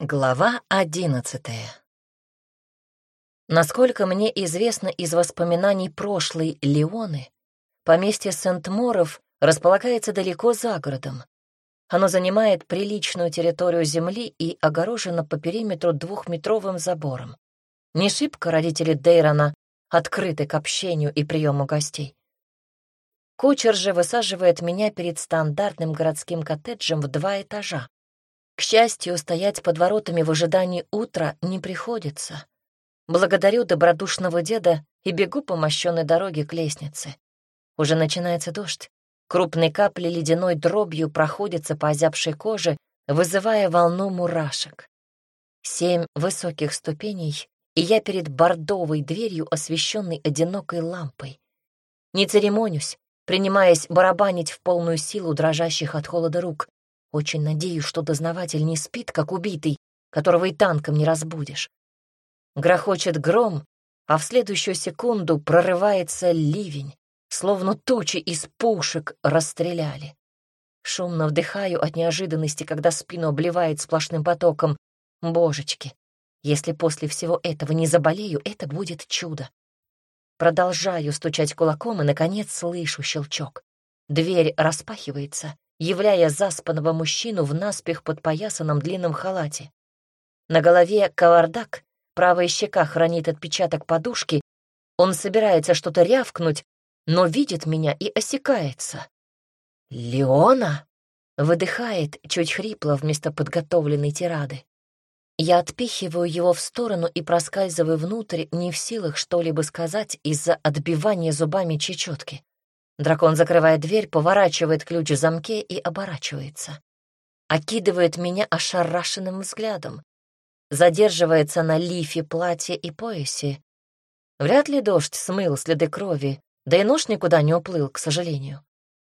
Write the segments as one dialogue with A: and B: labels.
A: Глава 11. Насколько мне известно из воспоминаний прошлой Леоны, поместье Сент-Моров располагается далеко за городом. Оно занимает приличную территорию земли и огорожено по периметру двухметровым забором. Не шибко родители Дейрона открыты к общению и приему гостей. Кучер же высаживает меня перед стандартным городским коттеджем в 2 этажа. К счастью, стоять под воротами в ожидании утра не приходится. Благодарю добродушного деда и бегу по мощенной дороге к лестнице. Уже начинается дождь. Крупные капли ледяной дробью проходятся по озябшей коже, вызывая волну мурашек. 7 высоких ступеней, и я перед бордовой дверью, освещенной одинокой лампой. Не церемонюсь, принимаясь барабанить в полную силу дрожащих от холода рук. Очень надеюсь, что дознаватель не спит, как убитый, которого и танком не разбудишь. Грохочет гром, а в следующую секунду прорывается ливень, словно тучи из пушек расстреляли. Шумно вдыхаю от неожиданности, когда спину обливает сплошным потоком. Божечки, если после всего этого не заболею, это будет чудо. Продолжаю стучать кулаком и, наконец, слышу щелчок. Дверь распахивается, являя заспанного мужчину в наспех подпоясанном длинном халате. На голове кавардак, правая щека хранит отпечаток подушки. Он собирается что-то рявкнуть, но видит меня и осекается. «Леона?» — выдыхает чуть хрипло вместо подготовленной тирады. Я отпихиваю его в сторону и проскальзываю внутрь, не в силах что-либо сказать из-за отбивания зубами чечетки. Дракон закрывает дверь, поворачивает ключ в замке и оборачивается. Окидывает меня ошарашенным взглядом. Задерживается на лифе платья и поясе. Вряд ли дождь смыл следы крови, да и нож никуда не уплыл, к сожалению.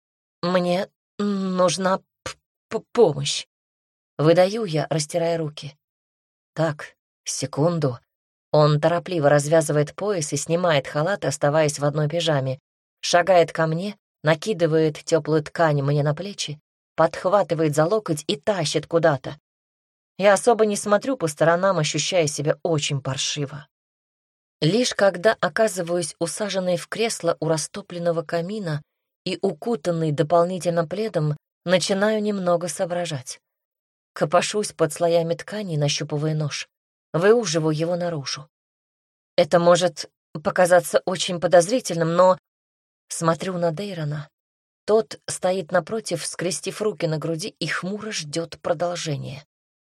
A: Мне нужна помощь. Выдаю я, растирая руки. Так, секунду. Он торопливо развязывает пояс и снимает халат, оставаясь в одной пижаме. Шагает ко мне, накидывает теплую ткань мне на плечи, подхватывает за локоть и тащит куда-то. Я особо не смотрю по сторонам, ощущая себя очень паршиво. Лишь когда оказываюсь усаженной в кресло у растопленного камина и укутанной дополнительно пледом, начинаю немного соображать. Копошусь под слоями ткани, нащупывая нож. Выуживаю его наружу. Это может показаться очень подозрительным, но... Смотрю на Дейрона. Тот стоит напротив, скрестив руки на груди, и хмуро ждет продолжения.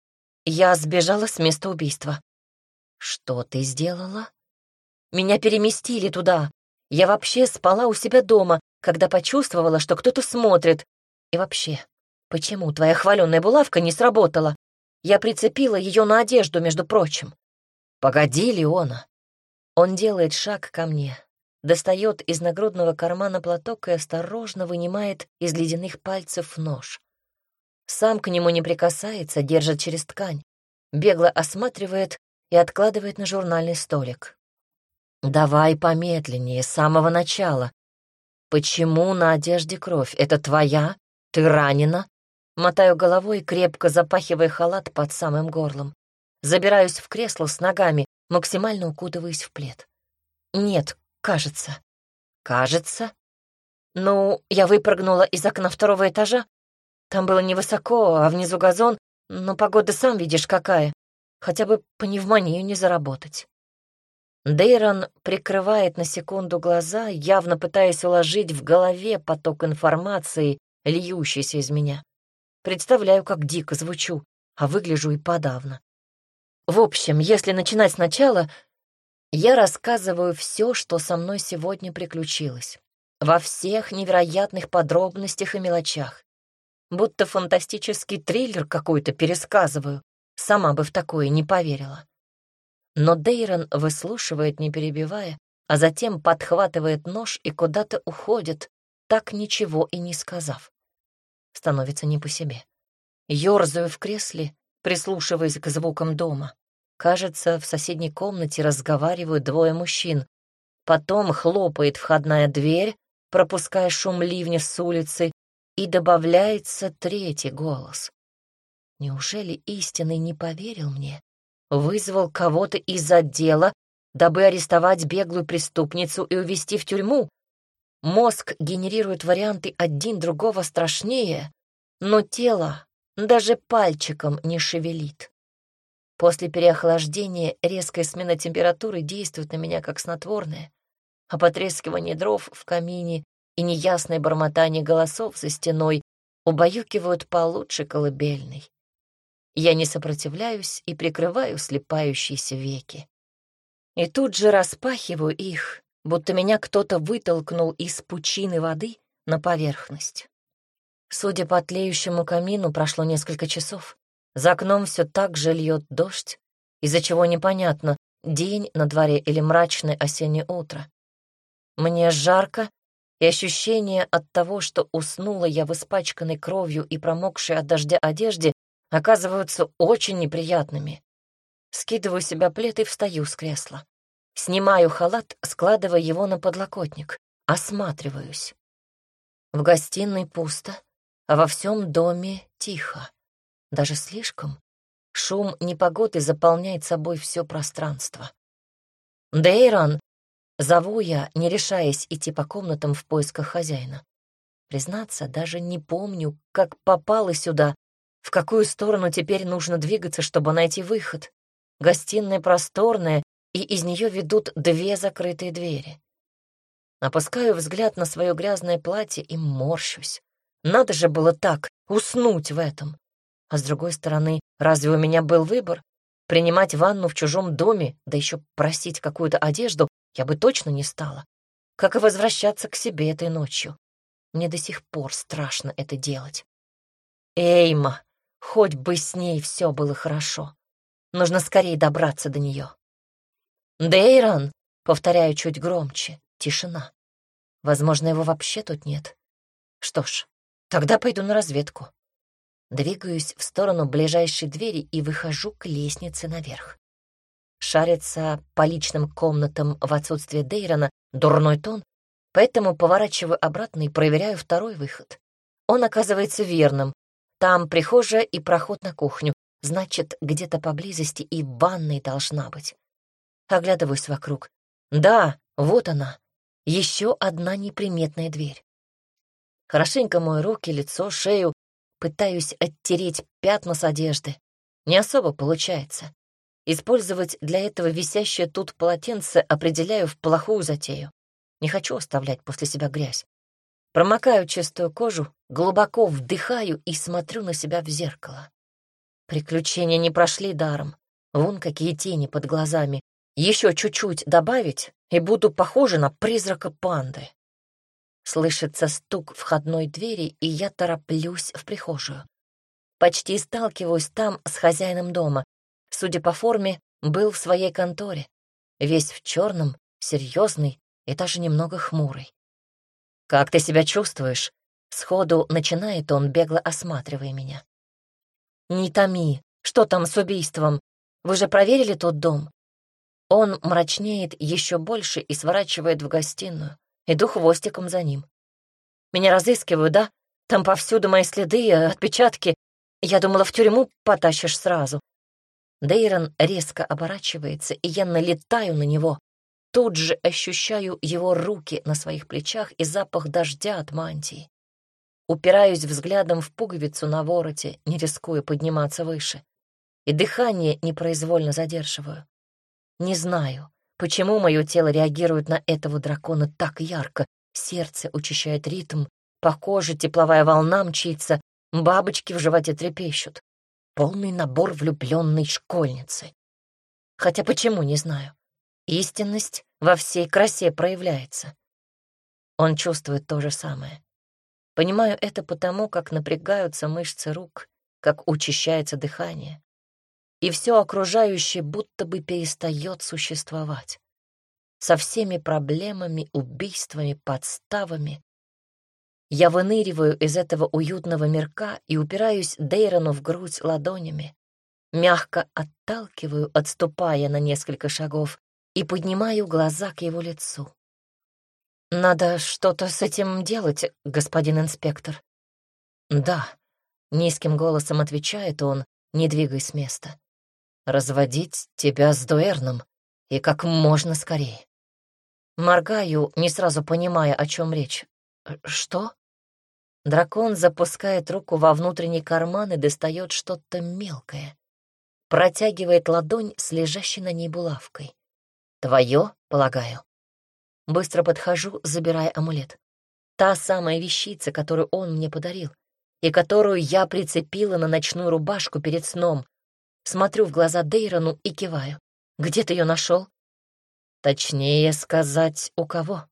A: Я сбежала с места убийства. Что ты сделала? Меня переместили туда. Я вообще спала у себя дома, когда почувствовала, что кто-то смотрит. И вообще, почему твоя хваленая булавка не сработала? Я прицепила ее на одежду, между прочим. Погоди, Леона. Он делает шаг ко мне, достает из нагрудного кармана платок и осторожно вынимает из ледяных пальцев нож. Сам к нему не прикасается, держит через ткань, бегло осматривает и откладывает на журнальный столик. «Давай помедленнее, с самого начала. Почему на одежде кровь? Это твоя? Ты ранена?» Мотаю головой, крепко запахивая халат под самым горлом. Забираюсь в кресло с ногами, максимально укутываясь в плед. «Нет, кажется». «Кажется?» «Ну, я выпрыгнула из окна 2-го этажа. Там было невысоко, а внизу газон, но погода сам видишь какая. Хотя бы пневмонию не заработать». Дейрон прикрывает на секунду глаза, явно пытаясь уложить в голове поток информации, льющийся из меня. Представляю, как дико звучу, а выгляжу и подавно. В общем, если начинать сначала, я рассказываю все, что со мной сегодня приключилось. Во всех невероятных подробностях и мелочах. Будто фантастический триллер какой-то пересказываю. Сама бы в такое не поверила. Но Дейрон выслушивает, не перебивая, а затем подхватывает нож и куда-то уходит, так ничего и не сказав. Становится не по себе. Ёрзаю в кресле, прислушиваясь к звукам дома. Кажется, в соседней комнате разговаривают 2 мужчин. Потом хлопает входная дверь, пропуская шум ливня с улицы, и добавляется 3-й голос. Неужели истинный не поверил мне? Вызвал кого-то из отдела, дабы арестовать беглую преступницу и увезти в тюрьму? Мозг генерирует варианты один другого страшнее, но тело даже пальчиком не шевелит. После переохлаждения резкая смена температуры действует на меня как снотворное, а потрескивание дров в камине и неясное бормотание голосов за стеной убаюкивают получше колыбельной. Я не сопротивляюсь и прикрываю слепающиеся веки. И тут же распахиваю их, будто меня кто-то вытолкнул из пучины воды на поверхность. Судя по тлеющему камину, прошло несколько часов. За окном все так же льет дождь, из-за чего непонятно, день на дворе или мрачное осеннее утро. Мне жарко, и ощущение от того, что уснула я в испачканной кровью и промокшей от дождя одежде, оказываются очень неприятными. Скидываю с себя плед и встаю с кресла. Снимаю халат, складывая его на подлокотник. Осматриваюсь. В гостиной пусто, а во всем доме тихо. Даже слишком. Шум непогоды заполняет собой все пространство. «Дейран!» — зову я, не решаясь идти по комнатам в поисках хозяина. Признаться, даже не помню, как попала сюда, в какую сторону теперь нужно двигаться, чтобы найти выход. Гостиная просторная, и из нее ведут две закрытые двери. Опускаю взгляд на свое грязное платье и морщусь. Надо же было так уснуть в этом. А с другой стороны, разве у меня был выбор? Принимать ванну в чужом доме, да еще просить какую-то одежду, я бы точно не стала. Как и возвращаться к себе этой ночью. Мне до сих пор страшно это делать. Эйма, хоть бы с ней все было хорошо. Нужно скорее добраться до нее. «Дейран!» — повторяю чуть громче. Тишина. Возможно, его вообще тут нет. Что ж, тогда пойду на разведку. Двигаюсь в сторону ближайшей двери и выхожу к лестнице наверх. Шариться по личным комнатам в отсутствие Дейрана — дурной тон, поэтому поворачиваю обратно и проверяю второй выход. Он оказывается верным. Там прихожая и проход на кухню. Значит, где-то поблизости и в ванной должна быть. Оглядываюсь вокруг. Да, вот она. Еще одна неприметная дверь. Хорошенько мою руки, лицо, шею. Пытаюсь оттереть пятна с одежды. Не особо получается. Использовать для этого висящее тут полотенце определяю в плохую затею. Не хочу оставлять после себя грязь. Промокаю чистую кожу, глубоко вдыхаю и смотрю на себя в зеркало. Приключения не прошли даром. Вон какие тени под глазами. Еще чуть-чуть добавить, и буду похожа на призрака панды. Слышится стук входной двери, и я тороплюсь в прихожую. Почти сталкиваюсь там с хозяином дома. Судя по форме, был в своей конторе. Весь в черном, серьезный и даже немного хмурый. «Как ты себя чувствуешь?» Сходу начинает он, бегло осматривая меня. «Не томи. Что там с убийством? Вы же проверили тот дом?» Он мрачнеет еще больше и сворачивает в гостиную. Иду хвостиком за ним. «Меня разыскивают, да? Там повсюду мои следы, отпечатки. Я думала, в тюрьму потащишь сразу». Дейрон резко оборачивается, и я налетаю на него. Тут же ощущаю его руки на своих плечах и запах дождя от мантии. Упираюсь взглядом в пуговицу на вороте, не рискуя подниматься выше. И дыхание непроизвольно задерживаю. Не знаю, почему мое тело реагирует на этого дракона так ярко. Сердце учащает ритм, по коже тепловая волна мчится, бабочки в животе трепещут. Полный набор влюбленной школьницы. Хотя почему, не знаю. Истинность во всей красе проявляется. Он чувствует то же самое. Понимаю это потому, как напрягаются мышцы рук, как учащается дыхание. И все окружающее будто бы перестает существовать. Со всеми проблемами, убийствами, подставами. Я выныриваю из этого уютного мирка и упираюсь Дейрону в грудь ладонями. Мягко отталкиваю, отступая на несколько шагов, и поднимаю глаза к его лицу. «Надо что-то с этим делать, господин инспектор». «Да», — низким голосом отвечает он, не двигай с места. Разводить тебя с Дуэрном и как можно скорее. Моргаю, не сразу понимая, о чем речь. Что? Дракон запускает руку во внутренний карман и достает что-то мелкое. Протягивает ладонь с лежащей на ней булавкой. Твое, полагаю. Быстро подхожу, забирая амулет. Та самая вещица, которую он мне подарил, и которую я прицепила на ночную рубашку перед сном. Смотрю в глаза Дейрону и киваю. Где ты ее нашел? Точнее сказать, у кого?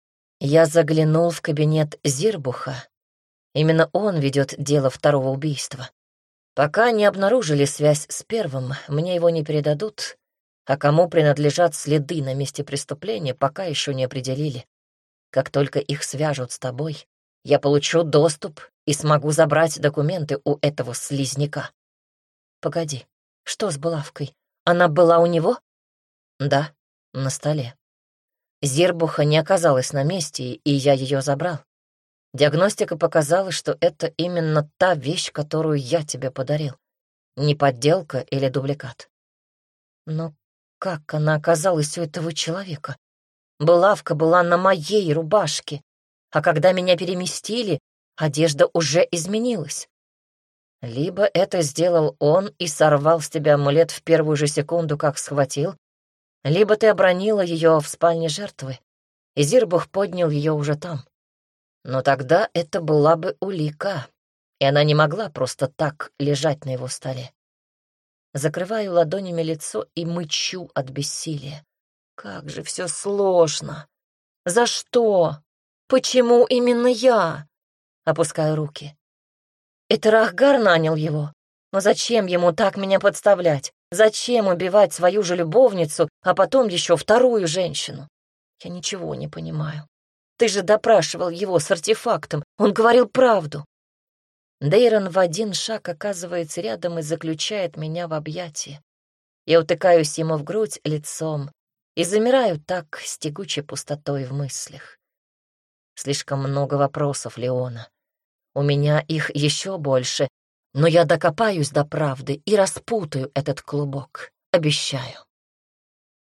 A: Я заглянул в кабинет Зирбуха. Именно он ведет дело второго убийства. Пока не обнаружили связь с первым, мне его не передадут, а кому принадлежат следы на месте преступления, пока еще не определили. Как только их свяжут с тобой, я получу доступ и смогу забрать документы у этого слизняка. Погоди, что с булавкой? Она была у него? Да, на столе. Зирбуха не оказалась на месте, и я ее забрал. Диагностика показала, что это именно та вещь, которую я тебе подарил. Не подделка или дубликат. Но как она оказалась у этого человека? Булавка была на моей рубашке, а когда меня переместили, одежда уже изменилась. Либо это сделал он и сорвал с тебя амулет в первую же секунду, как схватил, либо ты обронила ее в спальне жертвы, и Зирбух поднял ее уже там. Но тогда это была бы улика, и она не могла просто так лежать на его столе. Закрываю ладонями лицо и мычу от бессилия. Как же все сложно! За что? Почему именно я? Опускаю руки. Это Рахгар нанял его. Но зачем ему так меня подставлять? Зачем убивать свою же любовницу, а потом еще вторую женщину? Я ничего не понимаю. Ты же допрашивал его с артефактом. Он говорил правду. Дейрон в один шаг оказывается рядом и заключает меня в объятия. Я утыкаюсь ему в грудь лицом и замираю так с тягучей пустотой в мыслях. Слишком много вопросов, Леона. У меня их еще больше, но я докопаюсь до правды и распутаю этот клубок. Обещаю.